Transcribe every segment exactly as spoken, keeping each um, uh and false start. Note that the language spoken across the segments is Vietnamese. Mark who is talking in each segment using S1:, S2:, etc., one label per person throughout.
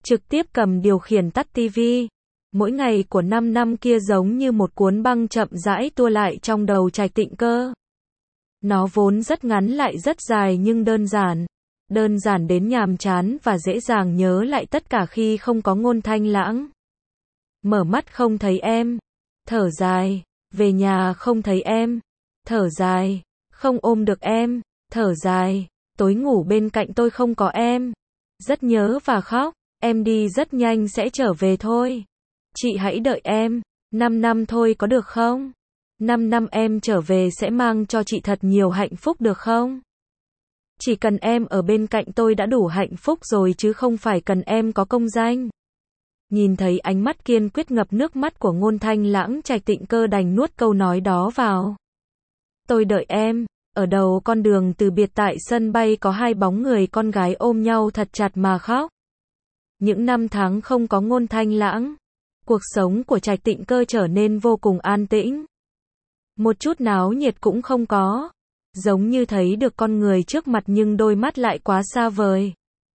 S1: trực tiếp cầm điều khiển tắt tivi. Mỗi ngày của năm năm kia giống như một cuốn băng chậm rãi tua lại trong đầu Trạch Tịnh Cơ. Nó vốn rất ngắn lại rất dài nhưng đơn giản. Đơn giản đến nhàm chán và dễ dàng nhớ lại tất cả khi không có Ngôn Thanh Lãng. Mở mắt không thấy em. Thở dài. Về nhà không thấy em. Thở dài. Không ôm được em. Thở dài. Tối ngủ bên cạnh tôi không có em. Rất nhớ và khóc. Em đi rất nhanh sẽ trở về thôi. Chị hãy đợi em. Năm năm thôi có được không? Năm năm em trở về sẽ mang cho chị thật nhiều hạnh phúc được không? Chỉ cần em ở bên cạnh tôi đã đủ hạnh phúc rồi chứ không phải cần em có công danh. Nhìn thấy ánh mắt kiên quyết ngập nước mắt của Ngôn Thanh Lãng, Trạch Tịnh Cơ đành nuốt câu nói đó vào. Tôi đợi em. Ở đầu con đường từ biệt tại sân bay có hai bóng người con gái ôm nhau thật chặt mà khóc. Những năm tháng không có Ngôn Thanh Lãng, cuộc sống của Trạch Tịnh Cơ trở nên vô cùng an tĩnh. Một chút náo nhiệt cũng không có. Giống như thấy được con người trước mặt nhưng đôi mắt lại quá xa vời.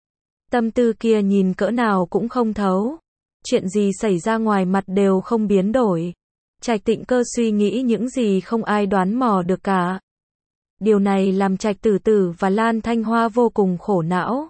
S1: Tâm tư kia nhìn cỡ nào cũng không thấu. Chuyện gì xảy ra ngoài mặt đều không biến đổi. Trạch Tịnh Cơ suy nghĩ những gì không ai đoán mò được cả. Điều này làm Trạch Tử Tử và Lan Thanh Hoa vô cùng khổ não.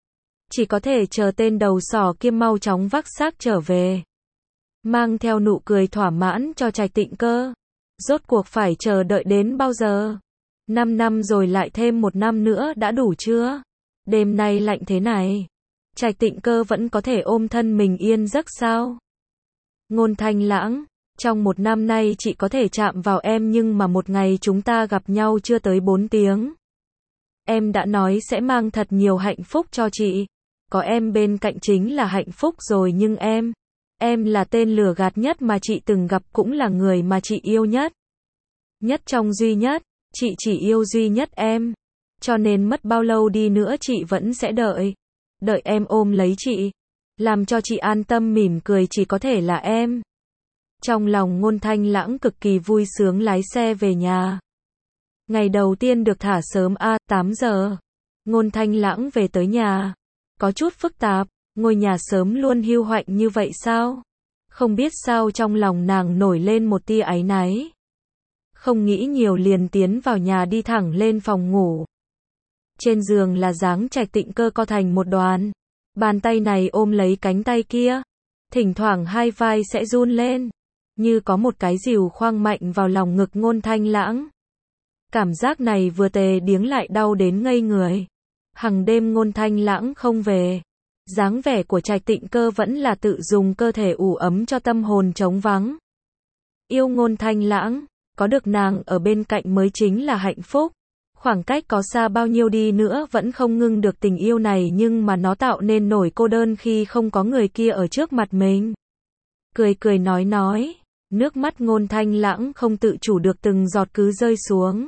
S1: Chỉ có thể chờ tên đầu sỏ kia mau chóng vác xác trở về. Mang theo nụ cười thỏa mãn cho Trạch Tịnh Cơ. Rốt cuộc phải chờ đợi đến bao giờ? Năm năm rồi lại thêm một năm nữa đã đủ chưa? Đêm nay lạnh thế này. Trạch Tịnh Cơ vẫn có thể ôm thân mình yên giấc sao? Ngôn Thanh Lãng, trong một năm nay chị có thể chạm vào em nhưng mà một ngày chúng ta gặp nhau chưa tới bốn tiếng. Em đã nói sẽ mang thật nhiều hạnh phúc cho chị. Có em bên cạnh chính là hạnh phúc rồi nhưng em, em là tên lừa gạt nhất mà chị từng gặp cũng là người mà chị yêu nhất. Nhất trong duy nhất, chị chỉ yêu duy nhất em. Cho nên mất bao lâu đi nữa chị vẫn sẽ đợi. Đợi em ôm lấy chị. Làm cho chị an tâm mỉm cười chỉ có thể là em. Trong lòng Ngôn Thanh Lãng cực kỳ vui sướng lái xe về nhà. Ngày đầu tiên được thả sớm a, tám giờ. Ngôn Thanh Lãng về tới nhà. Có chút phức tạp, ngôi nhà sớm luôn hiu hạnh như vậy sao? Không biết sao trong lòng nàng nổi lên một tia áy náy. Không nghĩ nhiều liền tiến vào nhà đi thẳng lên phòng ngủ. Trên giường là dáng Trạch Tịnh Cơ co thành một đoàn. Bàn tay này ôm lấy cánh tay kia. Thỉnh thoảng hai vai sẽ run lên. Như có một cái rìu khoang mạnh vào lòng ngực Ngôn Thanh Lãng. Cảm giác này vừa tê điếng lại đau đến ngây người. Hằng đêm Ngôn Thanh Lãng không về. Dáng vẻ của Trạch Tịnh Cơ vẫn là tự dùng cơ thể ủ ấm cho tâm hồn trống vắng. Yêu Ngôn Thanh Lãng, có được nàng ở bên cạnh mới chính là hạnh phúc. Khoảng cách có xa bao nhiêu đi nữa vẫn không ngưng được tình yêu này nhưng mà nó tạo nên nỗi cô đơn khi không có người kia ở trước mặt mình. Cười cười nói nói, nước mắt Ngôn Thanh Lãng không tự chủ được từng giọt cứ rơi xuống.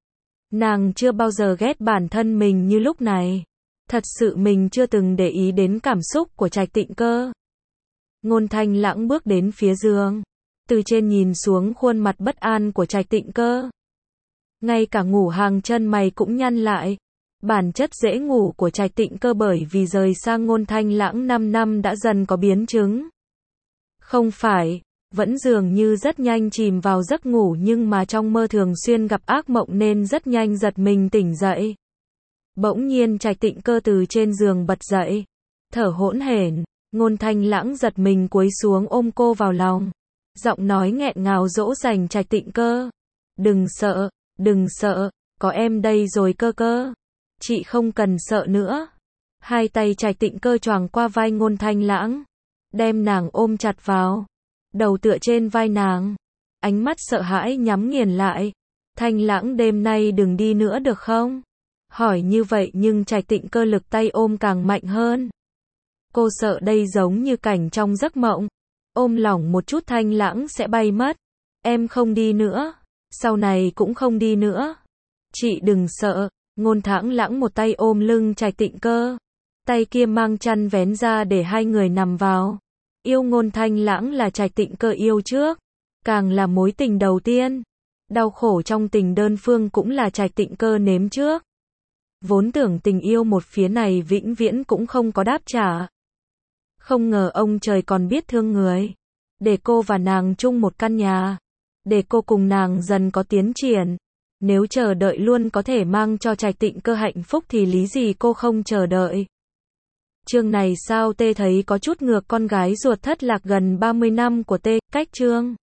S1: Nàng chưa bao giờ ghét bản thân mình như lúc này. Thật sự mình chưa từng để ý đến cảm xúc của Trạch Tịnh Cơ. Ngôn Thanh Lãng bước đến phía giường. Từ trên nhìn xuống khuôn mặt bất an của Trạch Tịnh Cơ. Ngay cả ngủ hàng chân mày cũng nhăn lại. Bản chất dễ ngủ của Trạch Tịnh Cơ bởi vì rời sang Ngôn Thanh Lãng năm năm đã dần có biến chứng. Không phải, vẫn dường như rất nhanh chìm vào giấc ngủ nhưng mà trong mơ thường xuyên gặp ác mộng nên rất nhanh giật mình tỉnh dậy. Bỗng nhiên Trạch Tịnh Cơ từ trên giường bật dậy. Thở hỗn hển, Ngôn Thanh Lãng giật mình cúi xuống ôm cô vào lòng. Giọng nói nghẹn ngào dỗ dành Trạch Tịnh Cơ. Đừng sợ, đừng sợ, có em đây rồi Cơ Cơ. Chị không cần sợ nữa. Hai tay Trạch Tịnh Cơ choàng qua vai Ngôn Thanh Lãng. Đem nàng ôm chặt vào. Đầu tựa trên vai nàng. Ánh mắt sợ hãi nhắm nghiền lại. Thanh Lãng đêm nay đừng đi nữa được không? Hỏi như vậy nhưng Trạch Tịnh Cơ lực tay ôm càng mạnh hơn. Cô sợ đây giống như cảnh trong giấc mộng. Ôm lỏng một chút Thanh Lãng sẽ bay mất. Em không đi nữa. Sau này cũng không đi nữa. Chị đừng sợ. Ngôn Thanh Lãng một tay ôm lưng Trạch Tịnh Cơ. Tay kia mang chăn vén ra để hai người nằm vào. Yêu Ngôn Thanh Lãng là Trạch Tịnh Cơ yêu trước. Càng là mối tình đầu tiên. Đau khổ trong tình đơn phương cũng là Trạch Tịnh Cơ nếm trước. Vốn tưởng tình yêu một phía này vĩnh viễn cũng không có đáp trả. Không ngờ ông trời còn biết thương người. Để cô và nàng chung một căn nhà. Để cô cùng nàng dần có tiến triển. Nếu chờ đợi luôn có thể mang cho Trạch Tịnh Cơ hạnh phúc thì lý gì cô không chờ đợi. Chương này sao T thấy có chút ngược con gái ruột thất lạc gần ba mươi năm của T, cách chương